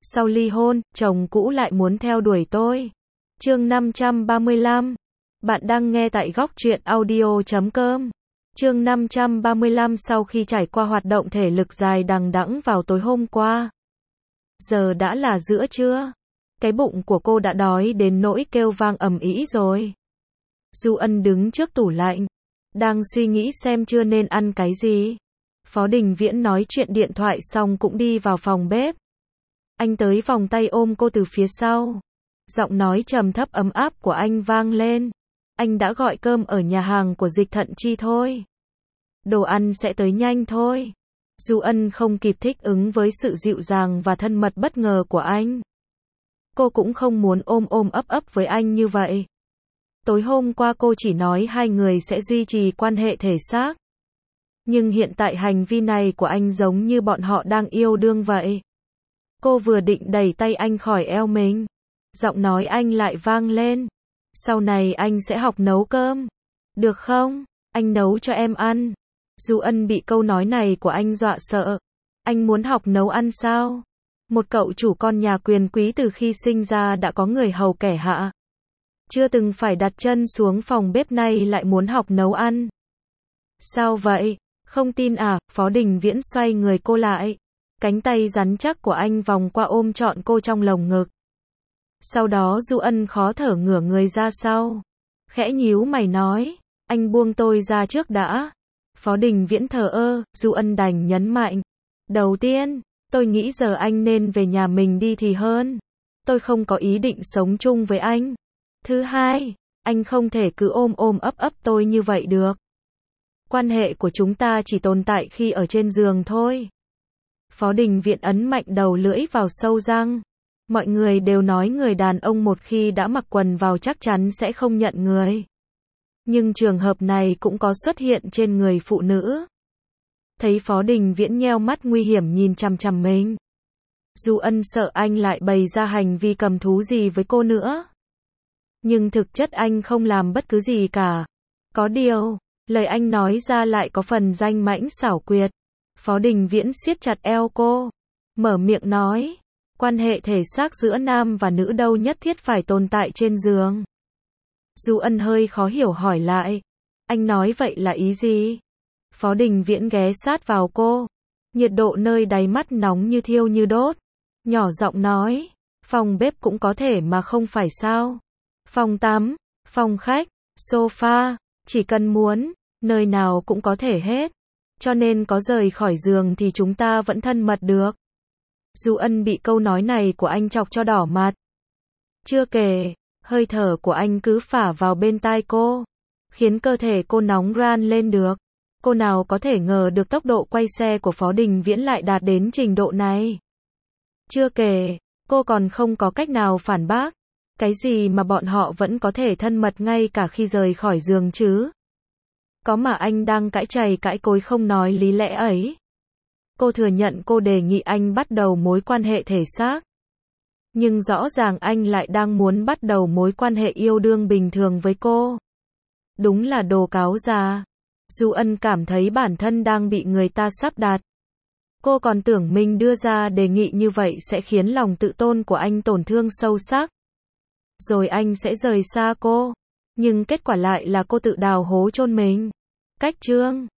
Sau ly hôn, chồng cũ lại muốn theo đuổi tôi. Chương 535. Bạn đang nghe tại góc truyện audio.com. Chương 535. Sau khi trải qua hoạt động thể lực dài đằng đẵng vào tối hôm qua. Giờ đã là giữa trưa. Cái bụng của cô đã đói đến nỗi kêu vang ầm ĩ rồi. Du Ân đứng trước tủ lạnh, đang suy nghĩ xem trưa nên ăn cái gì. Phó Đình Viễn nói chuyện điện thoại xong cũng đi vào phòng bếp. Anh tới vòng tay ôm cô từ phía sau. Giọng nói trầm thấp ấm áp của anh vang lên. Anh đã gọi cơm ở nhà hàng của Dịch Thận Chi thôi. Đồ ăn sẽ tới nhanh thôi. Du Ân không kịp thích ứng với sự dịu dàng và thân mật bất ngờ của anh. Cô cũng không muốn ôm ôm ấp ấp với anh như vậy. Tối hôm qua cô chỉ nói hai người sẽ duy trì quan hệ thể xác. Nhưng hiện tại hành vi này của anh giống như bọn họ đang yêu đương vậy. Cô vừa định đẩy tay anh khỏi eo mình. Giọng nói anh lại vang lên. Sau này anh sẽ học nấu cơm. Được không? Anh nấu cho em ăn. Du Ân bị câu nói này của anh dọa sợ. Anh muốn học nấu ăn sao? Một cậu chủ con nhà quyền quý từ khi sinh ra đã có người hầu kẻ hạ. Chưa từng phải đặt chân xuống phòng bếp nay lại muốn học nấu ăn. Sao vậy? Không tin à? Phó Đình Viễn xoay người cô lại. Cánh tay rắn chắc của anh vòng qua ôm trọn cô trong lồng ngực. Sau đó Du Ân khó thở ngửa người ra sau. Khẽ nhíu mày nói, anh buông tôi ra trước đã. Phó Đình Viễn thờ ơ, Du Ân đành nhấn mạnh. Đầu tiên, tôi nghĩ giờ anh nên về nhà mình đi thì hơn. Tôi không có ý định sống chung với anh. Thứ hai, anh không thể cứ ôm ôm ấp ấp tôi như vậy được. Quan hệ của chúng ta chỉ tồn tại khi ở trên giường thôi. Phó Đình Viễn ấn mạnh đầu lưỡi vào sâu răng. Mọi người đều nói người đàn ông một khi đã mặc quần vào chắc chắn sẽ không nhận người. Nhưng trường hợp này cũng có xuất hiện trên người phụ nữ. Thấy Phó Đình Viễn nheo mắt nguy hiểm nhìn chằm chằm mình. Du Ân sợ anh lại bày ra hành vi cầm thú gì với cô nữa. Nhưng thực chất anh không làm bất cứ gì cả. Có điều, lời anh nói ra lại có phần danh mãnh xảo quyệt. Phó Đình Viễn siết chặt eo cô. Mở miệng nói. Quan hệ thể xác giữa nam và nữ đâu nhất thiết phải tồn tại trên giường. Du Ân hơi khó hiểu hỏi lại. Anh nói vậy là ý gì? Phó Đình Viễn ghé sát vào cô. Nhiệt độ nơi đáy mắt nóng như thiêu như đốt. Nhỏ giọng nói. Phòng bếp cũng có thể mà không phải sao? Phòng tắm, phòng khách, sofa, chỉ cần muốn, nơi nào cũng có thể hết. Cho nên có rời khỏi giường thì chúng ta vẫn thân mật được. Du Ân bị câu nói này của anh chọc cho đỏ mặt. Chưa kể, hơi thở của anh cứ phả vào bên tai cô, khiến cơ thể cô nóng ran lên được. Cô nào có thể ngờ được tốc độ quay xe của Phó Đình Viễn lại đạt đến trình độ này. Chưa kể, cô còn không có cách nào phản bác. Cái gì mà bọn họ vẫn có thể thân mật ngay cả khi rời khỏi giường chứ? Có mà anh đang cãi chày cãi cối không nói lý lẽ ấy. Cô thừa nhận cô đề nghị anh bắt đầu mối quan hệ thể xác. Nhưng rõ ràng anh lại đang muốn bắt đầu mối quan hệ yêu đương bình thường với cô. Đúng là đồ cáo già. Du Ân cảm thấy bản thân đang bị người ta sắp đặt. Cô còn tưởng mình đưa ra đề nghị như vậy sẽ khiến lòng tự tôn của anh tổn thương sâu sắc. Rồi anh sẽ rời xa cô. Nhưng kết quả lại là cô tự đào hố chôn mình. Cách chương